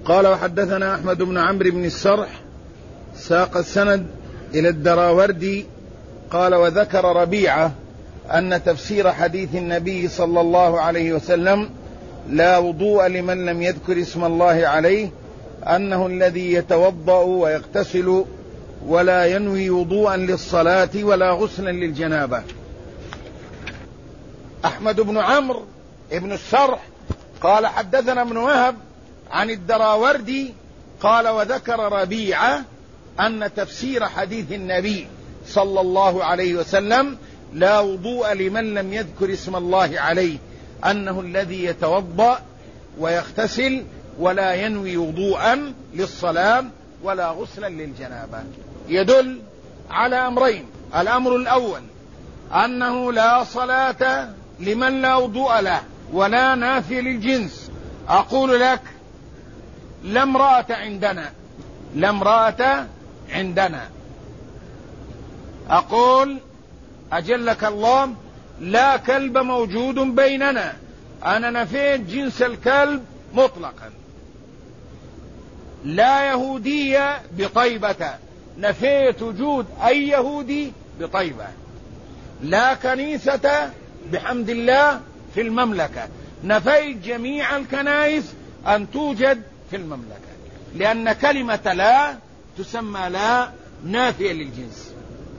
قال وحدثنا أحمد بن عمرو بن السرح ساق السند إلى الدراوردي قال وذكر ربيعة أن تفسير حديث النبي صلى الله عليه وسلم لا وضوء لمن لم يذكر اسم الله عليه أنه الذي يتوضأ ويغتسل ولا ينوي وضوءا للصلاة ولا غسلا للجنابة. أحمد بن عمرو بن السرح قال حدثنا ابن وهب عن الدراوردي قال وذكر ربيعة أن تفسير حديث النبي صلى الله عليه وسلم لا وضوء لمن لم يذكر اسم الله عليه أنه الذي يتوضأ ويغتسل ولا ينوي وضوءا للصلاة ولا غسلا للجنابة، يدل على أمرين. الأمر الأول أنه لا صلاة لمن لا وضوء له ولا نافي للجنس. أقول لك لا امرأة عندنا، أقول أجلك الله لا كلب موجود بيننا، أنا نفيت جنس الكلب مطلقا. لا يهودية بطيبة، نفيت وجود أي يهودي بطيبة. لا كنيسة بحمد الله في المملكة، نفيت جميع الكنائس أن توجد في المملكة، لأن كلمة لا تسمى لا نافية للجنس.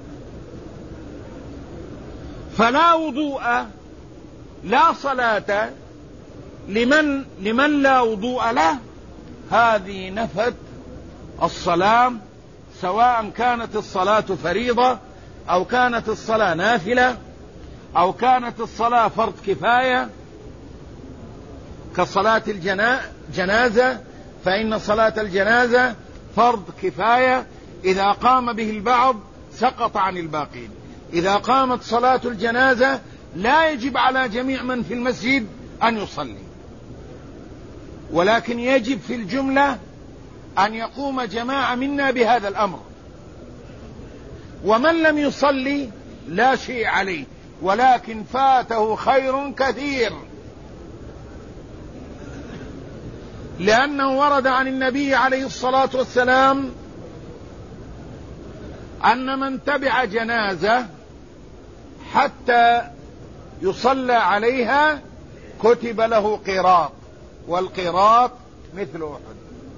فلا وضوء لا صلاة لمن لا وضوء له، هذه نفت الصلاة، سواء كانت الصلاة فريضة أو كانت الصلاة نافلة أو كانت الصلاة فرض كفاية كصلاة الجنازة، فإن صلاة الجنازة فرض كفاية، إذا قام به البعض سقط عن الباقين. إذا قامت صلاة الجنازة لا يجب على جميع من في المسجد أن يصلي، ولكن يجب في الجملة أن يقوم جماعة منا بهذا الأمر، ومن لم يصلي لا شيء عليه، ولكن فاته خير كثير، لأنه ورد عن النبي عليه الصلاة والسلام أن من تبع جنازة حتى يصلى عليها كتب له قيراط، والقيراط مثل أحد.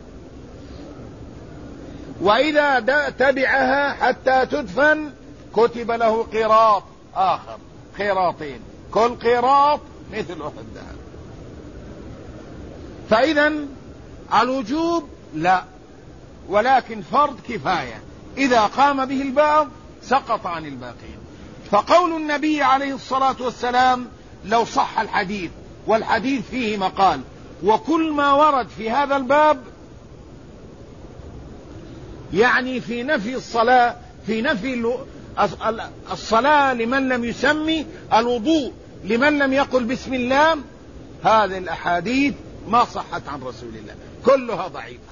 وإذا تبعها حتى تدفن كتب له قيراط آخر، قيراطين، كل قيراط مثل أحد ذهب. فإذا الوجوب لا، ولكن فرض كفاية، إذا قام به البعض سقط عن الباقين. فقول النبي عليه الصلاة والسلام لو صح الحديث، والحديث فيه مقال، وكل ما ورد في هذا الباب يعني في نفي الصلاة، في نفي الصلاة لمن لم يسمي، الوضوء لمن لم يقل بسم الله، هذه الأحاديث ما صحت عن رسول الله، كلها ضعيفة.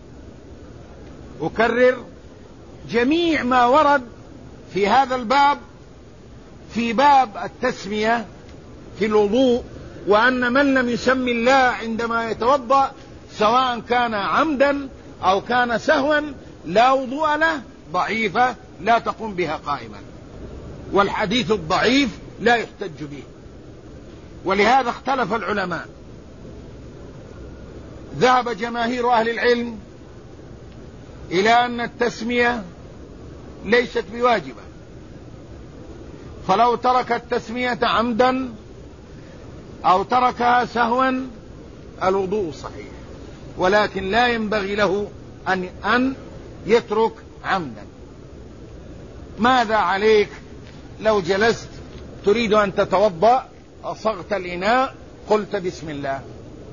أكرر، جميع ما ورد في هذا الباب، في باب التسمية في الوضوء، وأن من لم يسمي الله عندما يتوضأ سواء كان عمدا أو كان سهوا لا وضوء له، ضعيفة لا تقوم بها قائما، والحديث الضعيف لا يحتج به. ولهذا اختلف العلماء، ذهب جماهير أهل العلم إلى أن التسمية ليست بواجبة، فلو ترك التسمية عمدا أو تركها سهوا الوضوء صحيح، ولكن لا ينبغي له أن يترك عمدا. ماذا عليك لو جلست تريد أن تتوضأ، أصغت الإناء، قلت بسم الله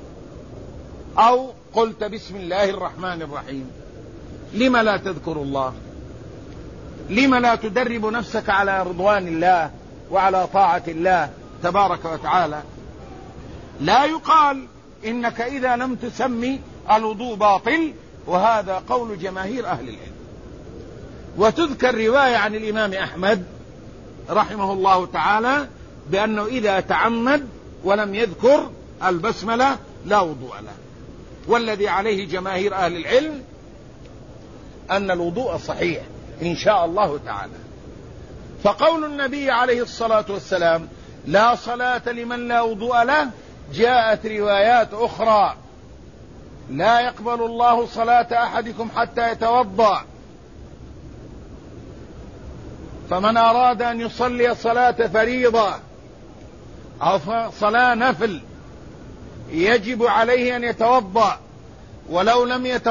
أو قلت بسم الله الرحمن الرحيم، لم لا تذكر الله؟ لم لا تدرب نفسك على رضوان الله وعلى طاعة الله تبارك وتعالى؟ لا يقال إنك إذا لم تسمي الوضوء باطل، وهذا قول جماهير أهل العلم. وتذكر رواية عن الإمام أحمد رحمه الله تعالى بأنه إذا تعمد ولم يذكر البسملة لا وضوء له. والذي عليه جماهير أهل العلم أن الوضوء صحيح إن شاء الله تعالى. فقول النبي عليه الصلاة والسلام لا صلاة لمن لا وضوء له، جاءت روايات أخرى لا يقبل الله صلاة أحدكم حتى يتوضأ، فمن أراد أن يصلي صلاة فريضة أو صلاة نفل يجب عليه أن يتوضأ، ولو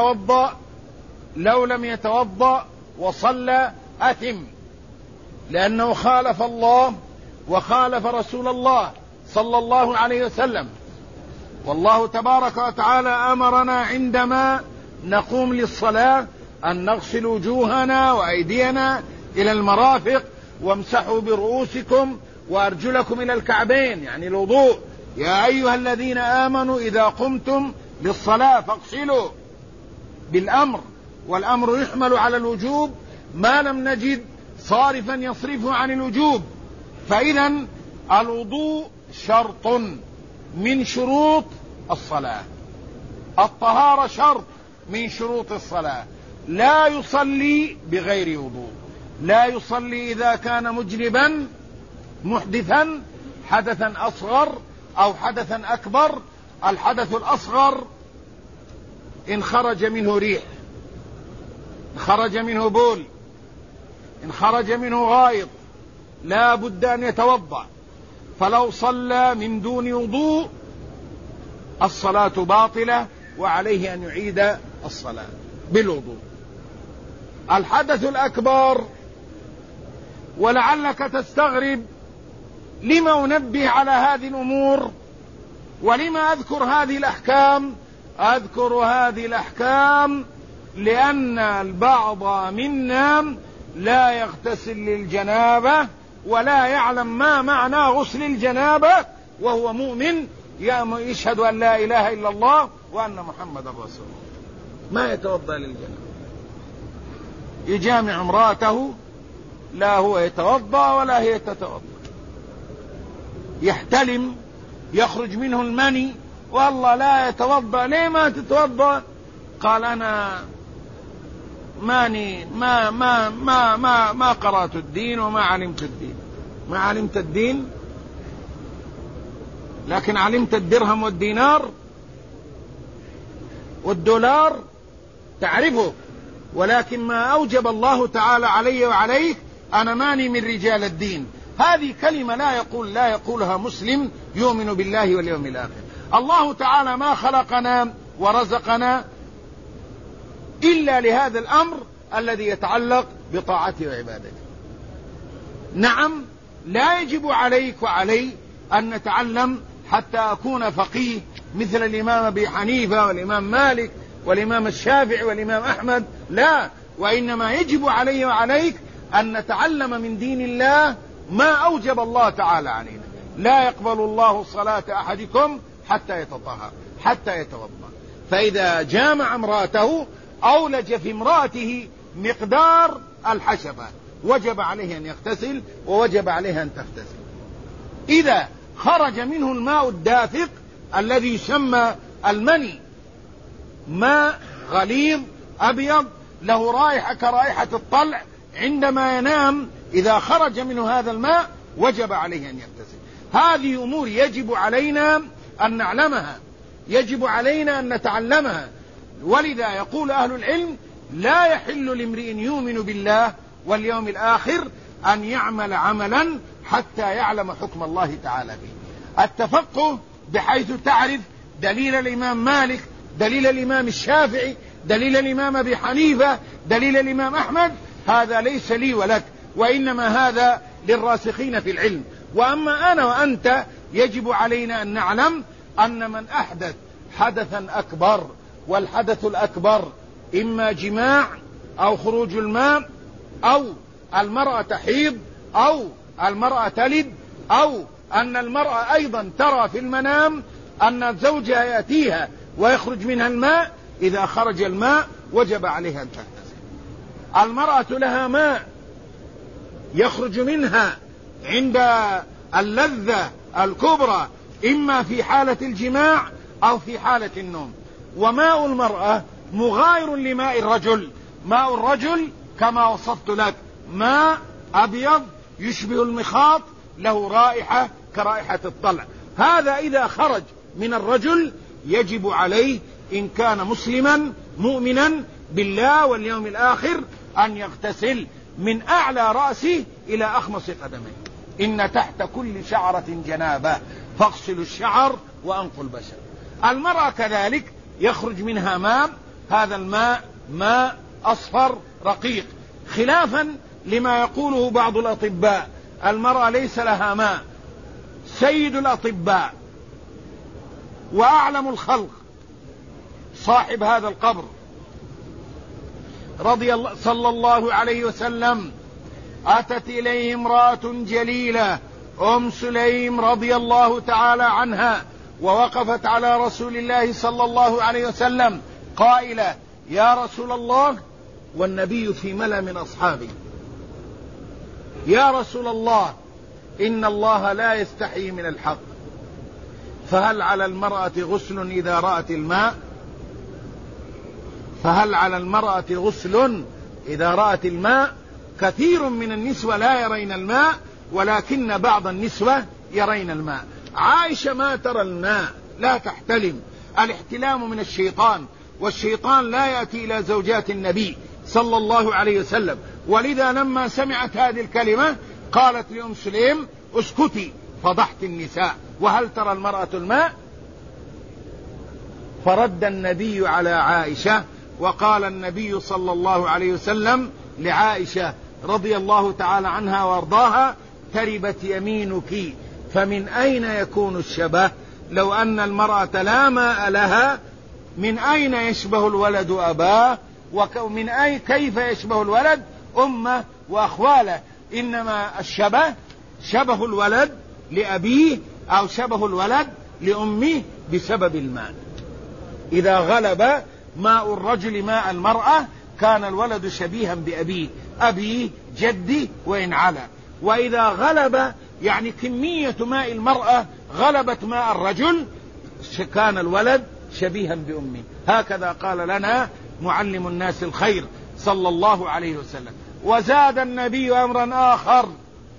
لم يتوضأ وصلى أثم، لأنه خالف الله وخالف رسول الله صلى الله عليه وسلم. والله تبارك وتعالى أمرنا عندما نقوم للصلاة أن نغسل وجوهنا وأيدينا إلى المرافق وامسحوا برؤوسكم وأرجلكم إلى الكعبين، يعني الوضوء. يا أيها الذين آمنوا إذا قمتم للصلاة فاغسلوا، بالأمر، والأمر يحمل على الوجوب ما لم نجد صارفا يصرفه عن الوجوب. فإذا الوضوء شرط من شروط الصلاة، الطهارة شرط من شروط الصلاة. لا يصلي بغير وضوء، لا يصلي إذا كان مجنبا محدثا حدثا أصغر أو حدثا أكبر. الحدث الأصغر إن خرج منه ريح، إن خرج منه بول، إن خرج منه غائط، لا بد أن يتوضأ. فلو صلى من دون وضوء الصلاة باطلة وعليه أن يعيد الصلاة بالوضوء. الحدث الأكبر، ولعلك تستغرب لما أنبه على هذه الأمور ولما أذكر هذه الأحكام. أذكر هذه الأحكام لأن البعض منا لا يغتسل للجنابة ولا يعلم ما معنى غسل الجنابة وهو مؤمن يشهد أن لا إله إلا الله وأن محمد رسول الله، ما يتوضأ للجنابة، يجامع امرأته لا هو يتوضأ ولا هي تتوضأ، يحتلم يخرج منه المني والله لا يتوضأ. ليه ما تتوضأ؟ قال أنا ما قرأت الدين وما علمت الدين. ما علمت الدين لكن علمت الدرهم والدينار والدولار تعرفه، ولكن ما أوجب الله تعالى علي وعليك أنا ماني من رجال الدين. هذه كلمة لا يقولها مسلم يؤمن بالله واليوم الآخر. الله تعالى ما خلقنا ورزقنا إلا لهذا الأمر الذي يتعلق بطاعته وعبادته. نعم لا يجب عليك وعلي أن نتعلم حتى أكون فقيه مثل الإمام أبي حنيفة والإمام مالك والإمام الشافعي والإمام أحمد، لا، وإنما يجب علي وعليك أن نتعلم من دين الله ما أوجب الله تعالى علينا. لا يقبل الله صلاة أحدكم حتى يتطهر حتى يتوضأ. فإذا جامع امرأته أولج في امرأته مقدار الحشفة وجب عليه أن يغتسل ووجب عليه أن تغتسل. إذا خرج منه الماء الدافق الذي يسمى المني، ماء غليظ أبيض له رائحة كرائحة الطلع عندما ينام، إذا خرج منه هذا الماء وجب عليه أن يغتسل. هذه أمور يجب علينا أن نعلمها، يجب علينا أن نتعلمها. ولذا يقول أهل العلم لا يحل لامرئ يؤمن بالله واليوم الآخر أن يعمل عملا حتى يعلم حكم الله تعالى فيه. التفقه بحيث تعرف دليل الإمام مالك، دليل الإمام الشافعي، دليل الإمام أبي حنيفة، دليل الإمام أحمد، هذا ليس لي ولك، وإنما هذا للراسخين في العلم. وأما أنا وأنت يجب علينا أن نعلم أن من أحدث حدثا أكبر، والحدث الأكبر إما جماع أو خروج الماء أو المرأة تحيض أو المرأة تلد أو أن المرأة أيضا ترى في المنام أن زوجها يأتيها ويخرج منها الماء، إذا خرج الماء وجب عليها أن تغتسل. المرأة لها ماء يخرج منها عند اللذة الكبرى إما في حالة الجماع أو في حالة النوم، وماء المرأة مغاير لماء الرجل. ماء الرجل كما وصفت لك ماء أبيض يشبه المخاط، له رائحة كرائحة الطلع. هذا إذا خرج من الرجل يجب عليه إن كان مسلما مؤمنا بالله واليوم الآخر أن يغتسل من أعلى رأسه إلى أخمص قدميه. إن تحت كل شعرة جنابة فاغسلوا الشعر وأنقوا البشر. المرأة كذلك يخرج منها ماء، هذا الماء ماء أصفر رقيق، خلافا لما يقوله بعض الأطباء. المرأة ليس لها ماء. سيد الأطباء وأعلم الخلق صاحب هذا القبر صلى الله عليه وسلم أتت إليه امرأة جليلة أم سليم رضي الله تعالى عنها، ووقفت على رسول الله صلى الله عليه وسلم قائلة: يا رسول الله، والنبي في ملأ من أصحابه، يا رسول الله، إن الله لا يستحي من الحق، فهل على المرأة غسل إذا رأت الماء؟ فهل على المرأة غسل إذا رأت الماء؟ كثير من النسوة لا يرين الماء، ولكن بعض النسوة يرين الماء. عائشة ما ترى الماء، لا تحتلم. الاحتلام من الشيطان، والشيطان لا يأتي إلى زوجات النبي صلى الله عليه وسلم. ولذا لما سمعت هذه الكلمة قالت لأم سليم: اسكتي، فضحت النساء، وهل ترى المرأة الماء؟ فرد النبي على عائشة، وقال النبي صلى الله عليه وسلم لعائشة رضي الله تعالى عنها وارضاها: تربت يمينك، فمن أين يكون الشبه؟ لو أن المرأة لا ماء لها، من أين يشبه الولد أباه؟ ومن أي كيف يشبه الولد أمه وأخواله؟ إنما الشبه شبه الولد لأبيه أو شبه الولد لأمه بسبب الماء. إذا غلب ماء الرجل ماء المرأة كان الولد شبيها بأبيه، أبيه جدي وإن علا. وإذا غلب يعني كمية ماء المرأة غلبت ماء الرجل كان الولد شبيها بأمه. هكذا قال لنا معلم الناس الخير صلى الله عليه وسلم. وزاد النبي أمرا آخر،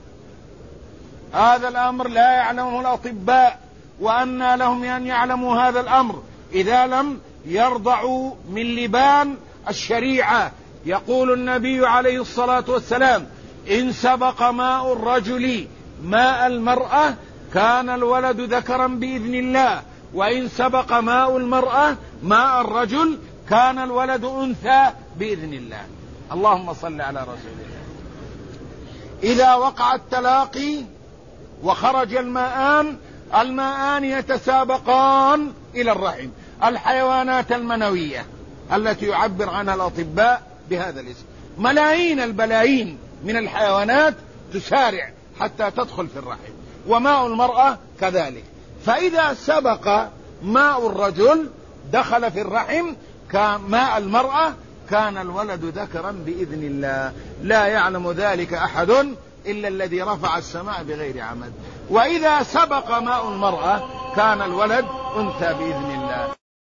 هذا الأمر لا يعلمه الأطباء، وأنى لهم أن يعلموا هذا الأمر إذا لم يرضعوا من لبان الشريعة. يقول النبي عليه الصلاة والسلام: إن سبق ماء الرجل ماء المرأة كان الولد ذكرا بإذن الله، وإن سبق ماء المرأة ماء الرجل كان الولد أنثى بإذن الله. اللهم صل على رسول الله. إذا وقع التلاقي وخرج الماءان يتسابقان إلى الرحم. الحيوانات المنوية التي يعبر عنها الأطباء بهذا الاسم، ملايين البلايين من الحيوانات تسارع حتى تدخل في الرحم، وماء المرأة كذلك. فإذا سبق ماء الرجل دخل في الرحم كماء المرأة كان الولد ذكرا بإذن الله، لا يعلم ذلك أحد إلا الذي رفع السماء بغير عمد. وإذا سبق ماء المرأة كان الولد أنثى بإذن الله.